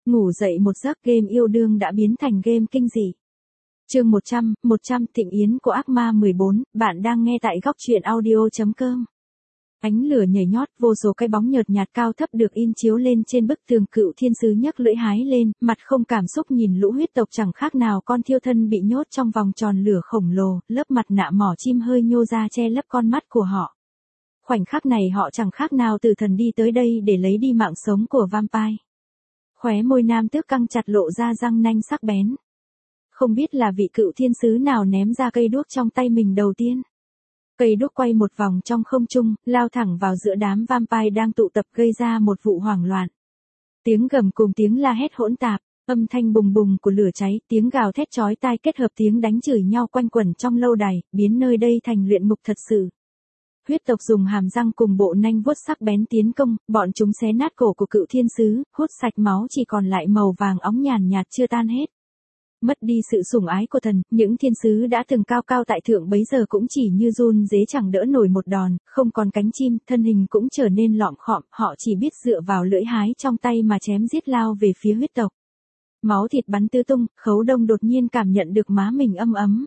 ngủ dậy một giấc game yêu đương đã biến thành game kinh dị. Chương 100, Thịnh Yến của ác ma 14, bạn đang nghe tại góc truyện audio.com. Ánh lửa nhảy nhót, vô số cái bóng nhợt nhạt cao thấp được in chiếu lên trên bức tường. Cựu thiên sứ nhấc lưỡi hái lên, mặt không cảm xúc nhìn lũ huyết tộc chẳng khác nào con thiêu thân bị nhốt trong vòng tròn lửa khổng lồ, lớp mặt nạ mỏ chim hơi nhô ra che lấp con mắt của họ. Khoảnh khắc này họ chẳng khác nào tử thần đi tới đây để lấy đi mạng sống của vampire. Khóe môi nam tước căng chặt lộ ra răng nanh sắc bén. Không biết là vị cựu thiên sứ nào ném ra cây đuốc trong tay mình đầu tiên. Cây đuốc quay một vòng trong không trung, lao thẳng vào giữa đám vampire đang tụ tập gây ra một vụ hoảng loạn. Tiếng gầm cùng tiếng la hét hỗn tạp, âm thanh bùng bùng của lửa cháy, tiếng gào thét chói tai kết hợp tiếng đánh chửi nhau quanh quẩn trong lâu đài, biến nơi đây thành luyện ngục thật sự. Huyết tộc dùng hàm răng cùng bộ nanh vuốt sắc bén tiến công, bọn chúng xé nát cổ của cựu thiên sứ, hút sạch máu chỉ còn lại màu vàng óng nhàn nhạt chưa tan hết. Mất đi sự sủng ái của thần, những thiên sứ đã từng cao cao tại thượng bấy giờ cũng chỉ như run rế chẳng đỡ nổi một đòn, không còn cánh chim, thân hình cũng trở nên lọm khọm, họ chỉ biết dựa vào lưỡi hái trong tay mà chém giết lao về phía huyết tộc. Máu thịt bắn tứ tung, Khấu Đông đột nhiên cảm nhận được má mình ấm ấm.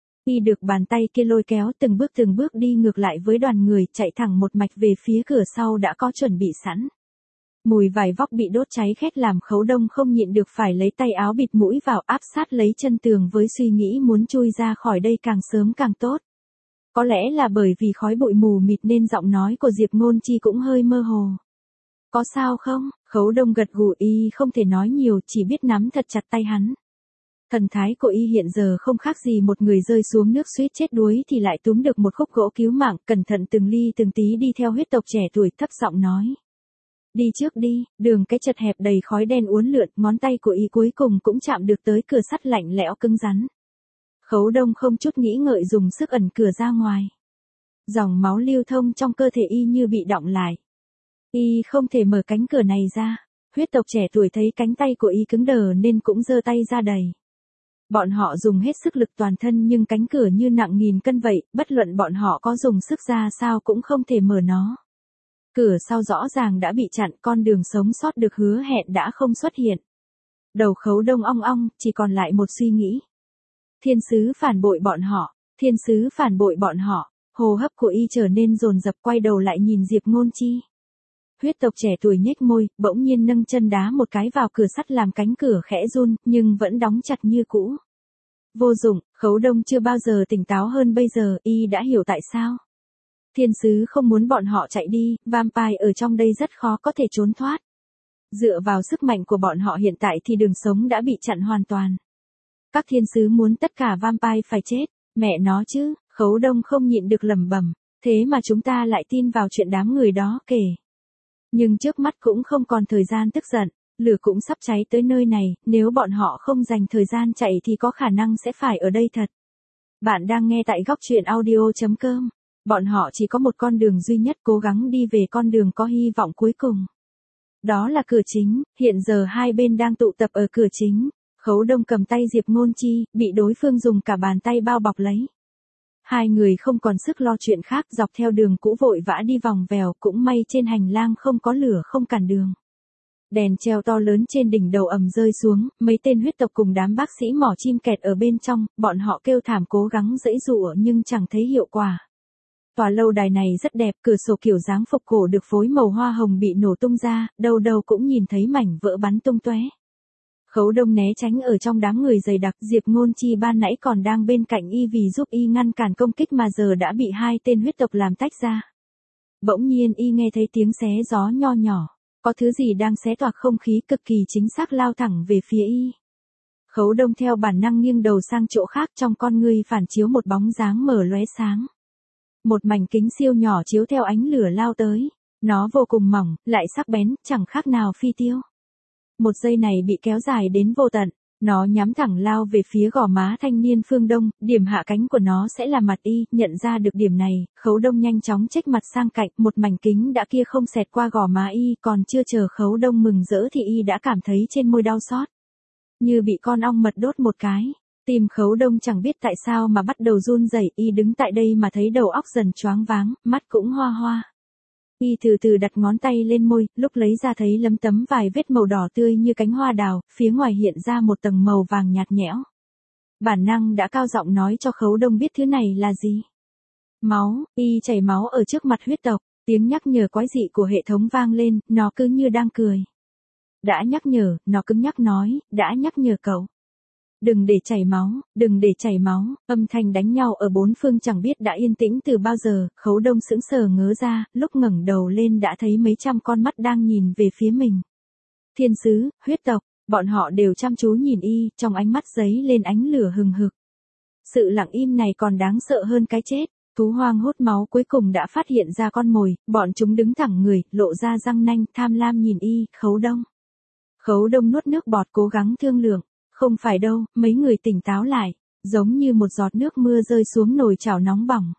Y được bàn tay kia lôi kéo từng bước đi ngược lại với đoàn người, chạy thẳng một mạch về phía cửa sau đã có chuẩn bị sẵn. Mùi vải vóc bị đốt cháy khét làm Khấu Đông không nhịn được phải lấy tay áo bịt mũi vào áp sát lấy chân tường với suy nghĩ muốn chui ra khỏi đây càng sớm càng tốt. Có lẽ là bởi vì khói bụi mù mịt nên giọng nói của Diệp Ngôn Chi cũng hơi mơ hồ. Có sao không? Khấu Đông gật gù, y không thể nói nhiều, chỉ biết nắm thật chặt tay hắn. Thần thái của y hiện giờ không khác gì một người rơi xuống nước suýt chết đuối thì lại túm được một khúc gỗ cứu mạng, cẩn thận từng ly từng tí đi theo huyết tộc trẻ tuổi, thấp giọng nói. Đi trước đi, đường cái chật hẹp đầy khói đen uốn lượn, ngón tay của y cuối cùng cũng chạm được tới cửa sắt lạnh lẽo cứng rắn. Khấu Đông không chút nghĩ ngợi dùng sức ẩn cửa ra ngoài. Dòng máu lưu thông trong cơ thể y như bị đọng lại. Y không thể mở cánh cửa này ra. Huyết tộc trẻ tuổi thấy cánh tay của y cứng đờ nên cũng giơ tay ra đẩy. Bọn họ dùng hết sức lực toàn thân nhưng cánh cửa như nặng nghìn cân vậy, bất luận bọn họ có dùng sức ra sao cũng không thể mở nó. Cửa sau rõ ràng đã bị chặn, con đường sống sót được hứa hẹn đã không xuất hiện. Đầu Khấu Đông ong ong, chỉ còn lại một suy nghĩ. Thiên sứ phản bội bọn họ, thiên sứ phản bội bọn họ, hô hấp của y trở nên dồn dập, quay đầu lại nhìn Diệp Ngôn Chi. Huyết tộc trẻ tuổi nhếch môi, bỗng nhiên nâng chân đá một cái vào cửa sắt làm cánh cửa khẽ run, nhưng vẫn đóng chặt như cũ. Vô dụng, Khấu Đông chưa bao giờ tỉnh táo hơn bây giờ, y đã hiểu tại sao. Thiên sứ không muốn bọn họ chạy đi, vampire ở trong đây rất khó có thể trốn thoát. Dựa vào sức mạnh của bọn họ hiện tại thì đường sống đã bị chặn hoàn toàn. Các thiên sứ muốn tất cả vampire phải chết, mẹ nó chứ, Khấu Đông không nhịn được lẩm bẩm, thế mà chúng ta lại tin vào chuyện đám người đó kể. Nhưng trước mắt cũng không còn thời gian tức giận, lửa cũng sắp cháy tới nơi này, nếu bọn họ không dành thời gian chạy thì có khả năng sẽ phải ở đây thật. Bạn đang nghe tại góc truyện audio.com. Bọn họ chỉ có một con đường duy nhất, cố gắng đi về con đường có hy vọng cuối cùng. Đó là cửa chính, hiện giờ hai bên đang tụ tập ở cửa chính. Khấu Đông cầm tay Diệp Ngôn Chi, bị đối phương dùng cả bàn tay bao bọc lấy. Hai người không còn sức lo chuyện khác, dọc theo đường cũ vội vã đi vòng vèo, cũng may trên hành lang không có lửa không cản đường. Đèn treo to lớn trên đỉnh đầu ầm rơi xuống, mấy tên huyết tộc cùng đám bác sĩ mỏ chim kẹt ở bên trong, bọn họ kêu thảm cố gắng giãy giụa nhưng chẳng thấy hiệu quả. Tòa lâu đài này rất đẹp, cửa sổ kiểu dáng phục cổ được phối màu hoa hồng bị nổ tung ra, đâu đâu cũng nhìn thấy mảnh vỡ bắn tung tóe. Khấu Đông né tránh ở trong đám người dày đặc, Diệp Ngôn Chi ban nãy còn đang bên cạnh y vì giúp y ngăn cản công kích mà giờ đã bị hai tên huyết tộc làm tách ra. Bỗng nhiên y nghe thấy tiếng xé gió nho nhỏ, có thứ gì đang xé toạc không khí cực kỳ chính xác lao thẳng về phía y. Khấu Đông theo bản năng nghiêng đầu sang chỗ khác, trong con ngươi phản chiếu một bóng dáng mở lóe sáng. Một mảnh kính siêu nhỏ chiếu theo ánh lửa lao tới, nó vô cùng mỏng, lại sắc bén, chẳng khác nào phi tiêu. Một giây này bị kéo dài đến vô tận, nó nhắm thẳng lao về phía gò má thanh niên phương Đông, điểm hạ cánh của nó sẽ là mặt y, nhận ra được điểm này, Khấu Đông nhanh chóng chếch mặt sang cạnh, một mảnh kính đã kia không xẹt qua gò má y, còn chưa chờ Khấu Đông mừng rỡ thì y đã cảm thấy trên môi đau xót. Như bị con ong mật đốt một cái. Tim Khấu Đông chẳng biết tại sao mà bắt đầu run rẩy, y đứng tại đây mà thấy đầu óc dần choáng váng, mắt cũng hoa hoa. Y từ từ đặt ngón tay lên môi, lúc lấy ra thấy lấm tấm vài vết màu đỏ tươi như cánh hoa đào, phía ngoài hiện ra một tầng màu vàng nhạt nhẽo. Bản năng đã cao giọng nói cho Khấu Đông biết thứ này là gì. Máu, Y chảy máu ở trước mặt huyết tộc, tiếng nhắc nhở quái dị của hệ thống vang lên, nó cứ như đang cười. Đã nhắc nhở, nó cứng nhắc nói, đã nhắc nhở cậu. Đừng để chảy máu, đừng để chảy máu, âm thanh đánh nhau ở bốn phương chẳng biết đã yên tĩnh từ bao giờ, Khấu Đông sững sờ ngớ ra, lúc ngẩng đầu lên đã thấy mấy trăm con mắt đang nhìn về phía mình. Thiên sứ, huyết tộc, bọn họ đều chăm chú nhìn Y, trong ánh mắt giấy lên ánh lửa hừng hực. Sự lặng im này còn đáng sợ hơn cái chết. Thú hoang hút máu cuối cùng đã phát hiện ra con mồi, bọn chúng đứng thẳng người, lộ ra răng nanh, tham lam nhìn Y, Khấu Đông. Khấu Đông nuốt nước bọt cố gắng thương lượng. Không phải đâu, mấy người tỉnh táo lại, giống như một giọt nước mưa rơi xuống nồi chảo nóng bỏng.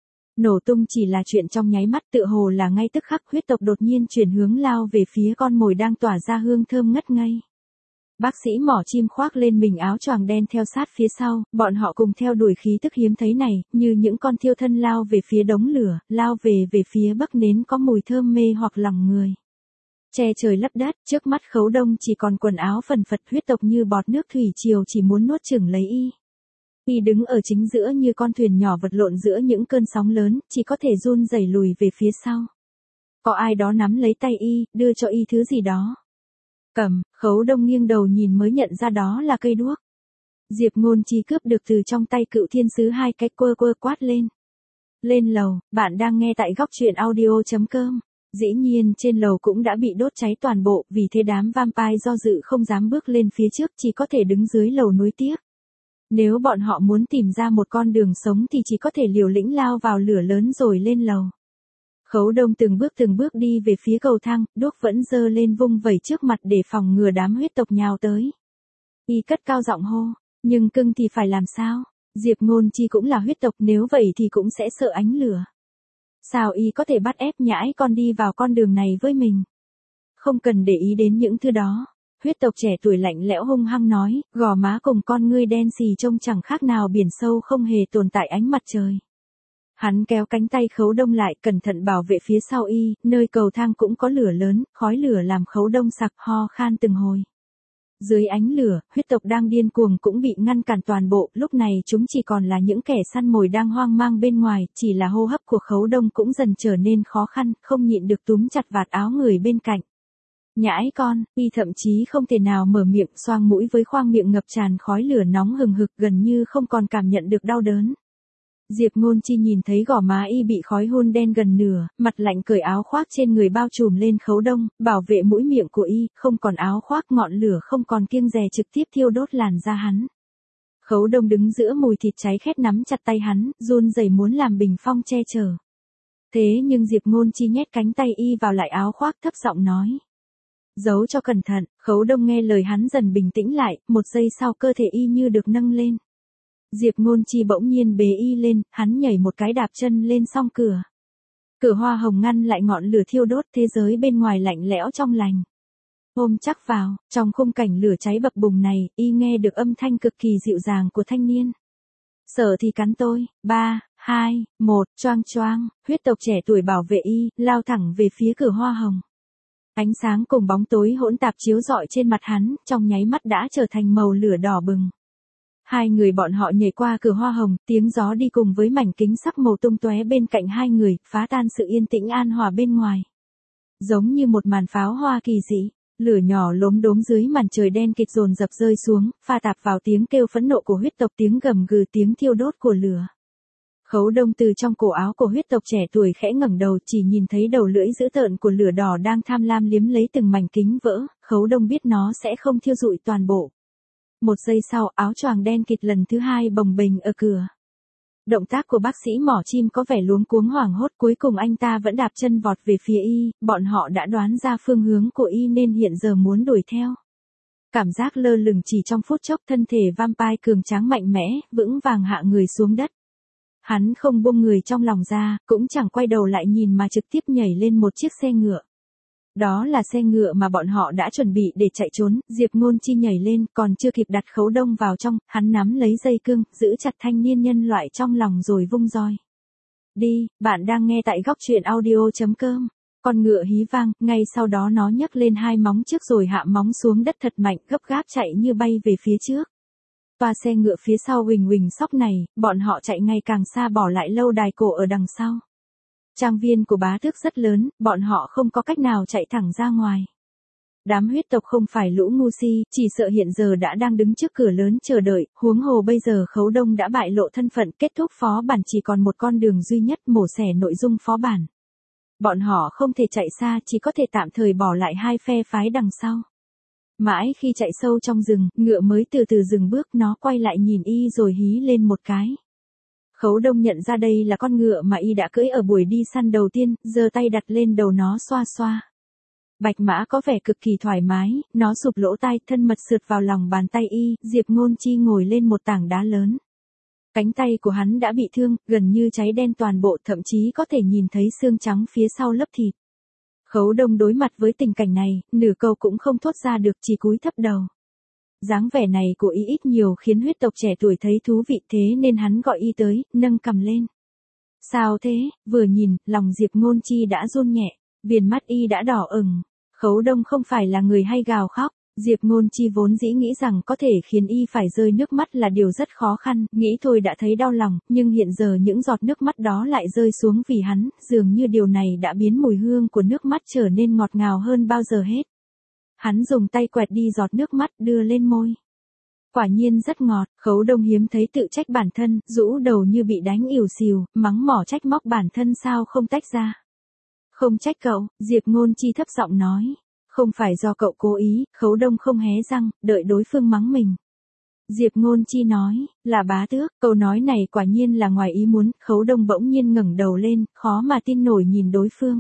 Nổ tung chỉ là chuyện trong nháy mắt, tựa hồ là ngay tức khắc huyết tộc đột nhiên chuyển hướng lao về phía con mồi đang tỏa ra hương thơm ngất ngây. Bác sĩ mỏ chim khoác lên mình áo choàng đen theo sát phía sau, bọn họ cùng theo đuổi khí tức hiếm thấy này, như những con thiêu thân lao về phía đống lửa, lao về phía bấc nến có mùi thơm mê hoặc lòng người. Che trời lấp đất, trước mắt Khấu Đông chỉ còn quần áo phần phật, huyết tộc như bọt nước thủy triều chỉ muốn nuốt chửng lấy Y. Y đứng ở chính giữa như con thuyền nhỏ vật lộn giữa những cơn sóng lớn, chỉ có thể run rẩy lùi về phía sau. Có ai đó nắm lấy tay Y, đưa cho Y thứ gì đó. Cầm, Khấu Đông nghiêng đầu nhìn mới nhận ra đó là cây đuốc. Diệp Ngôn Chi cướp được từ trong tay cựu thiên sứ hai cái, quơ quát lên. Lên lầu, bạn đang nghe tại góc truyện audio.com. Dĩ nhiên trên lầu cũng đã bị đốt cháy toàn bộ, vì thế đám vampire do dự không dám bước lên phía trước, chỉ có thể đứng dưới lầu nuối tiếc. Nếu bọn họ muốn tìm ra một con đường sống thì chỉ có thể liều lĩnh lao vào lửa lớn rồi lên lầu. Khấu Đông từng bước đi về phía cầu thang, đuốc vẫn giơ lên vung vẩy trước mặt để phòng ngừa đám huyết tộc nhào tới. Y cất cao giọng hô, nhưng cưng thì phải làm sao? Diệp Ngôn Chi cũng là huyết tộc, nếu vậy thì cũng sẽ sợ ánh lửa. Sao Y có thể bắt ép nhãi con đi vào con đường này với mình? Không cần để ý đến những thứ đó. Huyết tộc trẻ tuổi lạnh lẽo hung hăng nói, gò má cùng con ngươi đen xì trông chẳng khác nào biển sâu không hề tồn tại ánh mặt trời. Hắn kéo cánh tay Khấu Đông lại, cẩn thận bảo vệ phía sau Y, nơi cầu thang cũng có lửa lớn, khói lửa làm Khấu Đông sặc ho khan từng hồi. Dưới ánh lửa, huyết tộc đang điên cuồng cũng bị ngăn cản toàn bộ, lúc này chúng chỉ còn là những kẻ săn mồi đang hoang mang bên ngoài, chỉ là hô hấp của Khấu Đông cũng dần trở nên khó khăn, không nhịn được túm chặt vạt áo người bên cạnh. Nhãi con, Y thậm chí không thể nào mở miệng, xoang mũi với khoang miệng ngập tràn khói lửa nóng hừng hực, gần như không còn cảm nhận được đau đớn. Diệp Ngôn Chi nhìn thấy gò má Y bị khói hun đen gần nửa, mặt lạnh cởi áo khoác trên người bao trùm lên Khấu Đông, bảo vệ mũi miệng của Y, không còn áo khoác, ngọn lửa không còn kiêng dè trực tiếp thiêu đốt làn da hắn. Khấu Đông đứng giữa mùi thịt cháy khét nắm chặt tay hắn, run rẩy muốn làm bình phong che chở. Thế nhưng Diệp Ngôn Chi nhét cánh tay Y vào lại áo khoác, thấp giọng nói. Giấu cho cẩn thận. Khấu Đông nghe lời hắn dần bình tĩnh lại, một giây sau cơ thể Y như được nâng lên. Diệp Ngôn Chi bỗng nhiên bế Y lên, hắn nhảy một cái đạp chân lên song cửa. Cửa hoa hồng ngăn lại ngọn lửa thiêu đốt, thế giới bên ngoài lạnh lẽo trong lành. Ôm chắc vào, trong khung cảnh lửa cháy bập bùng này, Y nghe được âm thanh cực kỳ dịu dàng của thanh niên. Sợ thì cắn tôi, 3, 2, 1, choang choang, huyết tộc trẻ tuổi bảo vệ Y, lao thẳng về phía cửa hoa hồng. Ánh sáng cùng bóng tối hỗn tạp chiếu rọi trên mặt hắn, trong nháy mắt đã trở thành màu lửa đỏ bừng. Hai người bọn họ nhảy qua cửa hoa hồng, tiếng gió đi cùng với mảnh kính sắc màu tung tóe bên cạnh hai người, phá tan sự yên tĩnh an hòa bên ngoài. Giống như một màn pháo hoa kỳ dị, lửa nhỏ lốm đốm dưới màn trời đen kịt dồn dập rơi xuống, pha tạp vào tiếng kêu phẫn nộ của huyết tộc, tiếng gầm gừ, tiếng thiêu đốt của lửa. Khấu Đông từ trong cổ áo của huyết tộc trẻ tuổi khẽ ngẩng đầu, chỉ nhìn thấy đầu lưỡi dữ tợn của lửa đỏ đang tham lam liếm lấy từng mảnh kính vỡ, Khấu Đông biết nó sẽ không thiêu rụi toàn bộ. Một giây sau, áo choàng đen kịt lần thứ hai bồng bềnh ở cửa. Động tác của bác sĩ mỏ chim có vẻ luống cuống hoảng hốt, cuối cùng anh ta vẫn đạp chân vọt về phía Y, bọn họ đã đoán ra phương hướng của Y nên hiện giờ muốn đuổi theo. Cảm giác lơ lửng chỉ trong phút chốc, thân thể vampire cường tráng mạnh mẽ, vững vàng hạ người xuống đất. Hắn không buông người trong lòng ra, cũng chẳng quay đầu lại nhìn mà trực tiếp nhảy lên một chiếc xe ngựa. Đó là xe ngựa mà bọn họ đã chuẩn bị để chạy trốn, Diệp Ngôn Chi nhảy lên, còn chưa kịp đặt Khấu Đông vào trong, hắn nắm lấy dây cương, giữ chặt thanh niên nhân loại trong lòng rồi vung roi. Đi, bạn đang nghe tại góc truyện audio.com. Con ngựa hí vang, ngay sau đó nó nhấc lên hai móng trước rồi hạ móng xuống đất thật mạnh, gấp gáp chạy như bay về phía trước. Toa xe ngựa phía sau huỳnh huỳnh sóc này, bọn họ chạy ngày càng xa bỏ lại lâu đài cổ ở đằng sau. Trang viên của bá tước rất lớn, bọn họ không có cách nào chạy thẳng ra ngoài. Đám huyết tộc không phải lũ ngu si, chỉ sợ hiện giờ đã đang đứng trước cửa lớn chờ đợi, huống hồ bây giờ Khấu Đông đã bại lộ thân phận, kết thúc phó bản chỉ còn một con đường duy nhất, mổ xẻ nội dung phó bản. Bọn họ không thể chạy xa, chỉ có thể tạm thời bỏ lại hai phe phái đằng sau. Mãi khi chạy sâu trong rừng, ngựa mới từ từ dừng bước, nó quay lại nhìn y rồi hí lên một cái. Khấu Đông nhận ra đây là con ngựa mà y đã cưỡi ở buổi đi săn đầu tiên, giơ tay đặt lên đầu nó xoa xoa. Bạch mã có vẻ cực kỳ thoải mái, nó sụp lỗ tai, thân mật sượt vào lòng bàn tay y, Diệp Ngôn Chi ngồi lên một tảng đá lớn. Cánh tay của hắn đã bị thương, gần như cháy đen toàn bộ, thậm chí có thể nhìn thấy xương trắng phía sau lớp thịt. Khấu Đông đối mặt với tình cảnh này, nửa câu cũng không thốt ra được, chỉ cúi thấp đầu. Dáng vẻ này của y ít nhiều khiến huyết tộc trẻ tuổi thấy thú vị, thế nên hắn gọi y tới, nâng cầm lên. Sao thế? Vừa nhìn, lòng Diệp Ngôn Chi đã run nhẹ, viền mắt y đã đỏ ửng. Khấu Đông không phải là người hay gào khóc, Diệp Ngôn Chi vốn dĩ nghĩ rằng có thể khiến y phải rơi nước mắt là điều rất khó khăn, nghĩ thôi đã thấy đau lòng, nhưng hiện giờ những giọt nước mắt đó lại rơi xuống vì hắn, dường như điều này đã biến mùi hương của nước mắt trở nên ngọt ngào hơn bao giờ hết. Hắn dùng tay quẹt đi giọt nước mắt đưa lên môi. Quả nhiên rất ngọt, Khấu Đông hiếm thấy tự trách bản thân, rũ đầu như bị đánh ỉu xìu, mắng mỏ trách móc bản thân sao không tách ra. Không trách cậu, Diệp Ngôn Chi thấp giọng nói. Không phải do cậu cố ý, Khấu Đông không hé răng, đợi đối phương mắng mình. Diệp Ngôn Chi nói, là bá tước, câu nói này quả nhiên là ngoài ý muốn, Khấu Đông bỗng nhiên ngẩng đầu lên, khó mà tin nổi nhìn đối phương.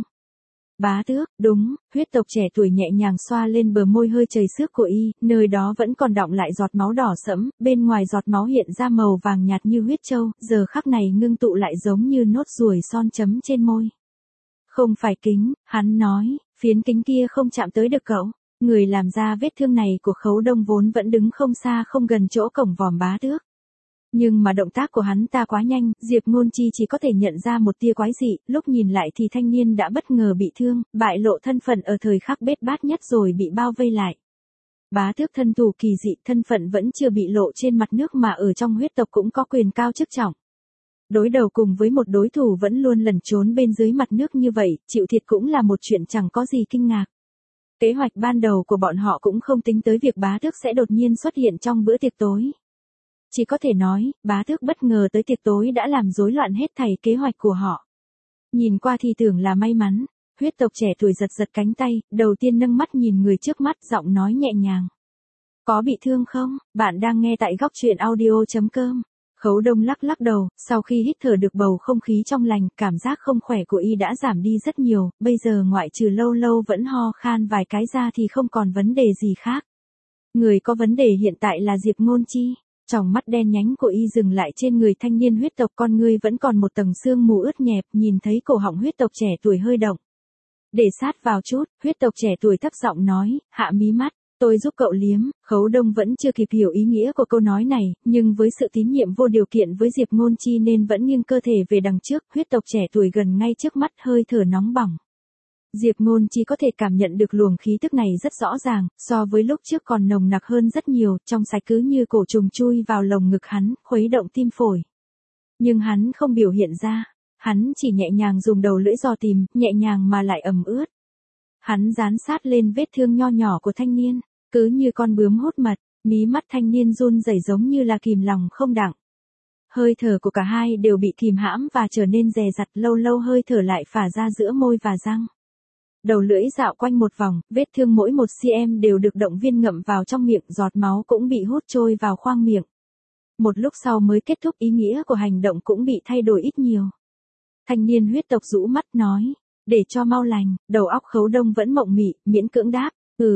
Bá tước, đúng, huyết tộc trẻ tuổi nhẹ nhàng xoa lên bờ môi hơi chảy xước của y, nơi đó vẫn còn đọng lại giọt máu đỏ sẫm, bên ngoài giọt máu hiện ra màu vàng nhạt như huyết trâu, giờ khắc này ngưng tụ lại giống như nốt ruồi son chấm trên môi. Không phải kính, hắn nói, phiến kính kia không chạm tới được cậu. Người làm ra vết thương này của Khấu Đông vốn vẫn đứng không xa không gần chỗ cổng vòm bá tước. Nhưng mà động tác của hắn ta quá nhanh, Diệp Ngôn Chi chỉ có thể nhận ra một tia quái dị, lúc nhìn lại thì thanh niên đã bất ngờ bị thương, bại lộ thân phận ở thời khắc bết bát nhất rồi bị bao vây lại. Bá tước thân thủ kỳ dị, thân phận vẫn chưa bị lộ trên mặt nước mà ở trong huyết tộc cũng có quyền cao chức trọng. Đối đầu cùng với một đối thủ vẫn luôn lẩn trốn bên dưới mặt nước như vậy, chịu thiệt cũng là một chuyện chẳng có gì kinh ngạc. Kế hoạch ban đầu của bọn họ cũng không tính tới việc bá tước sẽ đột nhiên xuất hiện trong bữa tiệc tối. Chỉ có thể nói, bá tước bất ngờ tới tiệc tối đã làm rối loạn hết thảy kế hoạch của họ. Nhìn qua thì tưởng là may mắn, huyết tộc trẻ tuổi giật giật cánh tay, đầu tiên nâng mắt nhìn người trước mắt, giọng nói nhẹ nhàng. Có bị thương không? Bạn đang nghe tại góc truyện audio.com. Khấu Đông lắc lắc đầu, sau khi hít thở được bầu không khí trong lành, cảm giác không khỏe của y đã giảm đi rất nhiều, bây giờ ngoại trừ lâu lâu vẫn ho khan vài cái ra thì không còn vấn đề gì khác. Người có vấn đề hiện tại là Diệp Ngôn Chi. Tròng mắt đen nhánh của y dừng lại trên người thanh niên huyết tộc, con ngươi vẫn còn một tầng sương mù ướt nhẹp, nhìn thấy cổ họng huyết tộc trẻ tuổi hơi động. Để sát vào chút, huyết tộc trẻ tuổi thấp giọng nói, hạ mí mắt. Tôi giúp cậu liếm. Khấu Đông vẫn chưa kịp hiểu ý nghĩa của câu nói này, nhưng với sự tín nhiệm vô điều kiện với Diệp Ngôn Chi nên vẫn nghiêng cơ thể về đằng trước, huyết tộc trẻ tuổi gần ngay trước mắt, hơi thở nóng bỏng. Diệp Ngôn Chi có thể cảm nhận được luồng khí tức này rất rõ ràng, so với lúc trước còn nồng nặc hơn rất nhiều, trong sạch cứ như cổ trùng chui vào lồng ngực hắn, khuấy động tim phổi. Nhưng hắn không biểu hiện ra, hắn chỉ nhẹ nhàng dùng đầu lưỡi dò tìm, nhẹ nhàng mà lại ẩm ướt. Hắn dán sát lên vết thương nho nhỏ của thanh niên, cứ như con bướm hút mật, mí mắt thanh niên run rẩy giống như là kìm lòng không đặng. Hơi thở của cả hai đều bị kìm hãm và trở nên dè dặt, lâu lâu hơi thở lại phả ra giữa môi và răng. Đầu lưỡi dạo quanh một vòng, vết thương mỗi một cm đều được động viên ngậm vào trong miệng, giọt máu cũng bị hút trôi vào khoang miệng. Một lúc sau mới kết thúc, ý nghĩa của hành động cũng bị thay đổi ít nhiều. Thanh niên huyết tộc rũ mắt nói, để cho mau lành, đầu óc Khấu Đông vẫn mộng mị, miễn cưỡng đáp,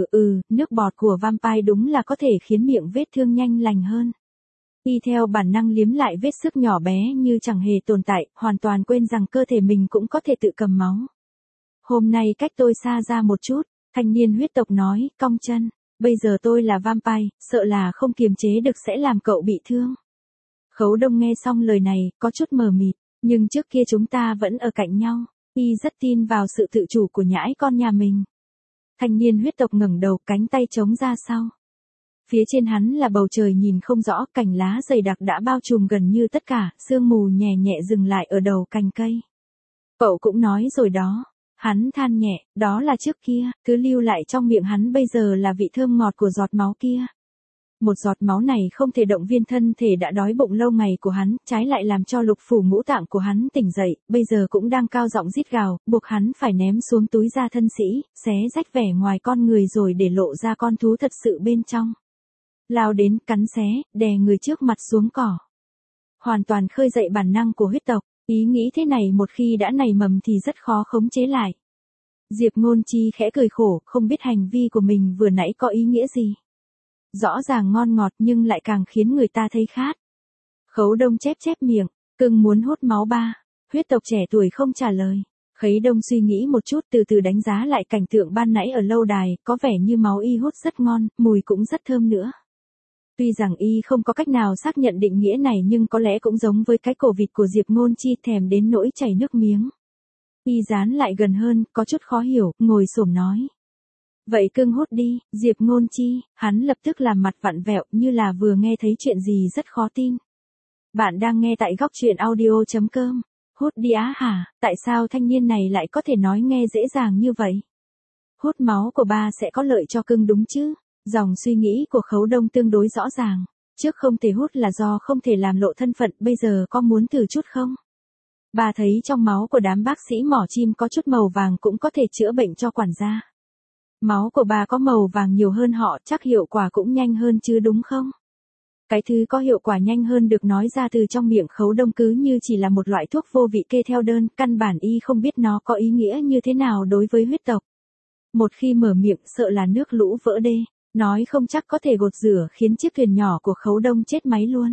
nước bọt của vampire đúng là có thể khiến miệng vết thương nhanh lành hơn. Y theo bản năng liếm lại vết xước nhỏ bé như chẳng hề tồn tại, hoàn toàn quên rằng cơ thể mình cũng có thể tự cầm máu. Hôm nay cách tôi xa ra một chút, thanh niên huyết tộc nói, cong chân, bây giờ tôi là vampire, sợ là không kiềm chế được sẽ làm cậu bị thương. Khấu Đông nghe xong lời này, có chút mờ mịt, nhưng trước kia chúng ta vẫn ở cạnh nhau. Y rất tin vào sự tự chủ của nhãi con nhà mình. Thanh niên huyết tộc ngẩng đầu, cánh tay chống ra sau. Phía trên hắn là bầu trời nhìn không rõ, cành lá dày đặc đã bao trùm gần như tất cả, sương mù nhẹ nhẹ dừng lại ở đầu cành cây. Cậu cũng nói rồi đó. Hắn than nhẹ, đó là trước kia, thứ lưu lại trong miệng hắn bây giờ là vị thơm ngọt của giọt máu kia. Một giọt máu này không thể động viên thân thể đã đói bụng lâu ngày của hắn, trái lại làm cho lục phủ ngũ tạng của hắn tỉnh dậy, bây giờ cũng đang cao giọng rít gào, buộc hắn phải ném xuống túi da thân sĩ, xé rách vẻ ngoài con người rồi để lộ ra con thú thật sự bên trong. Lao đến, cắn xé, đè người trước mặt xuống cỏ. Hoàn toàn khơi dậy bản năng của huyết tộc, ý nghĩ thế này một khi đã nảy mầm thì rất khó khống chế lại. Diệp Ngôn Chi khẽ cười khổ, không biết hành vi của mình vừa nãy có ý nghĩa gì. Rõ ràng ngon ngọt nhưng lại càng khiến người ta thấy khát. Khấu Đông chép chép miệng, cưng muốn hút máu ba. Huyết tộc trẻ tuổi không trả lời. Khấy Đông suy nghĩ một chút, từ từ đánh giá lại cảnh tượng ban nãy ở lâu đài, có vẻ như máu y hút rất ngon, mùi cũng rất thơm nữa. Tuy rằng y không có cách nào xác nhận định nghĩa này nhưng có lẽ cũng giống với cái cổ vịt của Diệp Ngôn Chi, thèm đến nỗi chảy nước miếng. Y dán lại gần hơn, có chút khó hiểu, ngồi xổm nói. Vậy cưng hút đi, Diệp Ngôn Chi. Hắn lập tức làm mặt vặn vẹo như là vừa nghe thấy chuyện gì rất khó tin. Bạn đang nghe tại góc truyện audio.com. Hút đi á hả, tại sao thanh niên này lại có thể nói nghe dễ dàng như vậy? Hút máu của ba sẽ có lợi cho cưng đúng chứ? Dòng suy nghĩ của Khấu Đông tương đối rõ ràng. Trước không thể hút là do không thể làm lộ thân phận, bây giờ có muốn thử chút không? Bà thấy trong máu của đám bác sĩ mỏ chim có chút màu vàng cũng có thể chữa bệnh cho quản gia. Máu của bà có màu vàng nhiều hơn họ, chắc hiệu quả cũng nhanh hơn chứ đúng không? Cái thứ có hiệu quả nhanh hơn được nói ra từ trong miệng Khấu Đông cứ như chỉ là một loại thuốc vô vị kê theo đơn, căn bản y không biết nó có ý nghĩa như thế nào đối với huyết tộc. Một khi mở miệng sợ là nước lũ vỡ đê, nói không chắc có thể gột rửa khiến chiếc thuyền nhỏ của Khấu Đông chết máy luôn.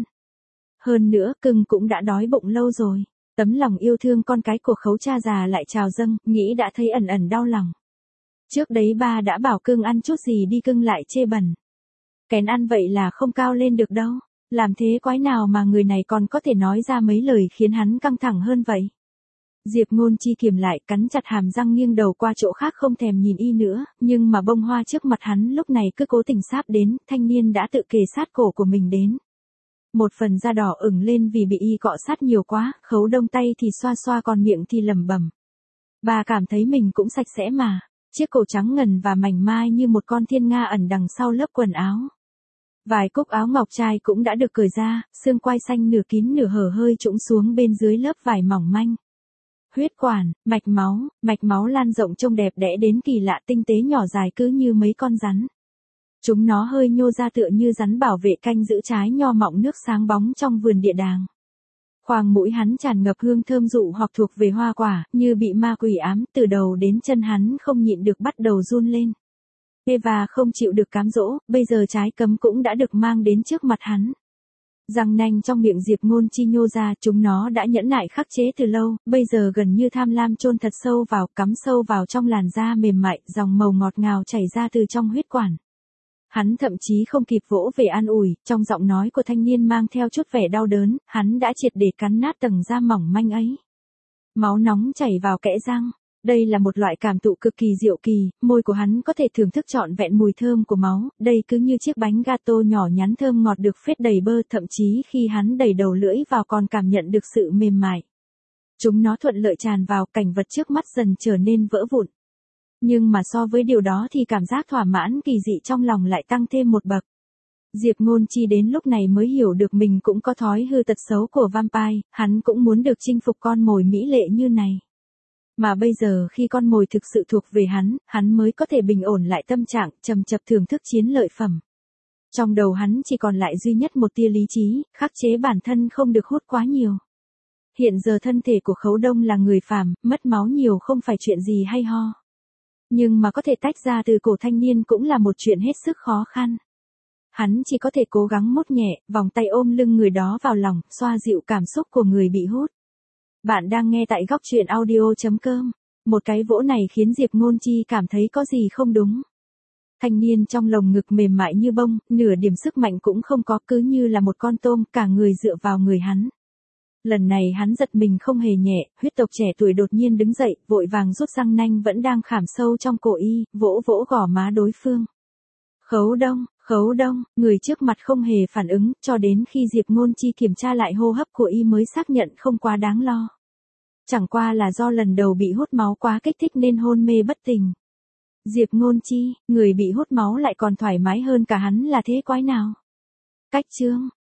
Hơn nữa cưng cũng đã đói bụng lâu rồi, tấm lòng yêu thương con cái của Khấu cha già lại trào dâng, nghĩ đã thấy ẩn ẩn đau lòng. Trước đấy ba đã bảo cưng ăn chút gì đi, cưng lại chê bẩn. Kén ăn vậy là không cao lên được đâu, làm thế quái nào mà người này còn có thể nói ra mấy lời khiến hắn căng thẳng hơn vậy. Diệp Ngôn Chi kiềm lại, cắn chặt hàm răng nghiêng đầu qua chỗ khác không thèm nhìn y nữa, nhưng mà bông hoa trước mặt hắn lúc này cứ cố tình sáp đến, thanh niên đã tự kề sát cổ của mình đến. Một phần da đỏ ửng lên vì bị y cọ sát nhiều quá, Khấu Đông tay thì xoa xoa còn miệng thì lẩm bẩm. Bà cảm thấy mình cũng sạch sẽ mà. Chiếc cổ trắng ngần và mảnh mai như một con thiên nga ẩn đằng sau lớp quần áo. Vài cúc áo ngọc trai cũng đã được cởi ra, xương quai xanh nửa kín nửa hở hơi trũng xuống bên dưới lớp vải mỏng manh. Huyết quản, mạch máu lan rộng trông đẹp đẽ đến kỳ lạ, tinh tế nhỏ dài cứ như mấy con rắn. Chúng nó hơi nhô ra tựa như rắn bảo vệ canh giữ trái nho mọng nước sáng bóng trong vườn địa đàng. Khoang mũi hắn tràn ngập hương thơm dụ hoặc thuộc về hoa quả, như bị ma quỷ ám, từ đầu đến chân hắn không nhịn được bắt đầu run lên. Eva không chịu được cám dỗ, bây giờ trái cấm cũng đã được mang đến trước mặt hắn. Răng nanh trong miệng Diệp Ngôn Chi nhô ra, chúng nó đã nhẫn nại khắc chế từ lâu, bây giờ gần như tham lam chôn thật sâu vào, cắm sâu vào trong làn da mềm mại, dòng màu ngọt ngào chảy ra từ trong huyết quản. Hắn thậm chí không kịp vỗ về an ủi, trong giọng nói của thanh niên mang theo chút vẻ đau đớn, hắn đã triệt để cắn nát tầng da mỏng manh ấy. Máu nóng chảy vào kẽ răng. Đây là một loại cảm thụ cực kỳ diệu kỳ, môi của hắn có thể thưởng thức trọn vẹn mùi thơm của máu, đây cứ như chiếc bánh gato nhỏ nhắn thơm ngọt được phết đầy bơ, thậm chí khi hắn đẩy đầu lưỡi vào còn cảm nhận được sự mềm mại. Chúng nó thuận lợi tràn vào, cảnh vật trước mắt dần trở nên vỡ vụn. Nhưng mà so với điều đó thì cảm giác thỏa mãn kỳ dị trong lòng lại tăng thêm một bậc. Diệp Ngôn Chi đến lúc này mới hiểu được mình cũng có thói hư tật xấu của vampire, hắn cũng muốn được chinh phục con mồi mỹ lệ như này. Mà bây giờ khi con mồi thực sự thuộc về hắn mới có thể bình ổn lại tâm trạng, chầm chập thưởng thức chiến lợi phẩm. Trong đầu hắn chỉ còn lại duy nhất một tia lý trí, khắc chế bản thân không được hút quá nhiều. Hiện giờ thân thể của Khấu Đông là người phàm, mất máu nhiều không phải chuyện gì hay ho. Nhưng mà có thể tách ra từ cổ thanh niên cũng là một chuyện hết sức khó khăn. Hắn chỉ có thể cố gắng mốt nhẹ, vòng tay ôm lưng người đó vào lòng, xoa dịu cảm xúc của người bị hút. Bạn đang nghe tại góc truyện audio.com. Một cái vỗ này khiến Diệp Ngôn Chi cảm thấy có gì không đúng. Thanh niên trong lồng ngực mềm mại như bông, nửa điểm sức mạnh cũng không có, cứ như là một con tôm, cả người dựa vào người hắn. Lần này hắn giật mình không hề nhẹ, huyết tộc trẻ tuổi đột nhiên đứng dậy, vội vàng rút răng nanh vẫn đang khảm sâu trong cổ y, vỗ vỗ gò má đối phương. Khấu đông, người trước mặt không hề phản ứng, cho đến khi Diệp Ngôn Chi kiểm tra lại hô hấp của y mới xác nhận không quá đáng lo. Chẳng qua là do lần đầu bị hút máu quá kích thích nên hôn mê bất tỉnh. Diệp Ngôn Chi, người bị hút máu lại còn thoải mái hơn cả hắn là thế quái nào? Cách chương,